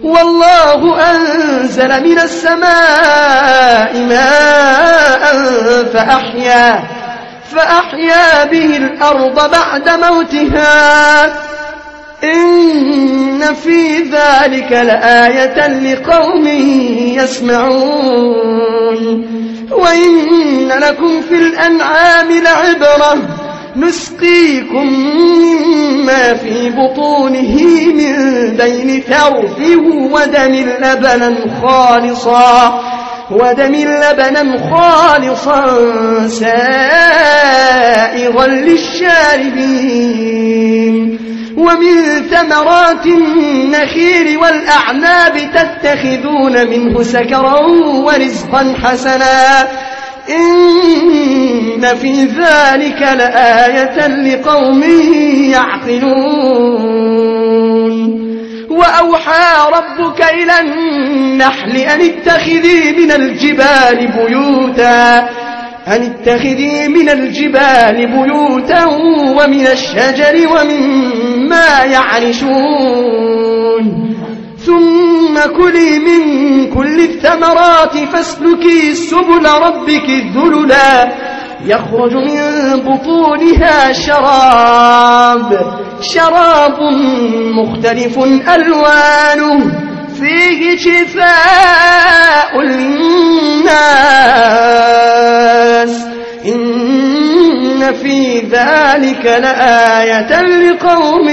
والله أنزل من السماء ماء فأحيا به الأرض بعد موتها إن في ذلك لآية لقوم يسمعون وإن لكم في الأنعام لعبرة نسقيكم مما في بطونه من بين فرث ودم لبنا خالصا سائغا للشاربين ومن ثمرات النخيل والأعناب تتخذون منه سكرا ورزقا حسنا إن في ذلك لآية لقوم يعقلون وأوحى ربك إلى النحل أن اتخذي من الجبال بيوتا ومن الشجر ومما يعرشون ثم كلي من كل الثمرات فاسلكي سبل ربك ذللا يخرج من بطونها شراب مختلف ألوانه فيه شفاء للناس إن في ذلك لآية لقوم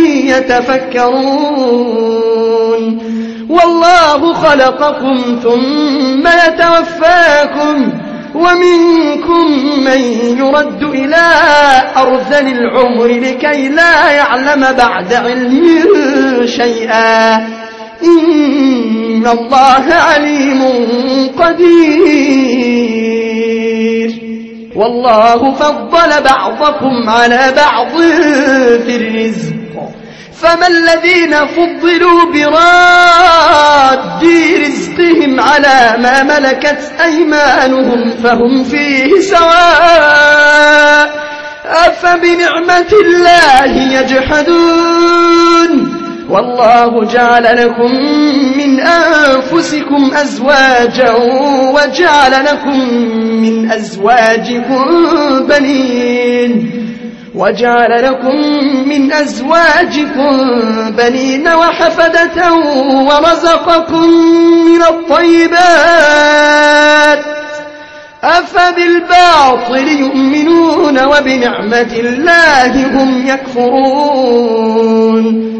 يتفكرون والله خلقكم ثم يتوفاكم ومنكم من يرد إلى أرذل العمر لكي لا يعلم بعد علم شيئا إن الله عليم قدير والله فضل بعضكم على بعض في الرزق فما الذين فضلوا براد رزقهم على ما ملكت أيمانهم فهم فيه سواء أفبنعمة الله يجحدون والله جعل لكم من أنفسكم أزواجا وجعل لكم من أزواجكم بنين وحفدة ورزقكم من الطيبات أفبالباطل يؤمنون وبنعمة الله هم يكفرون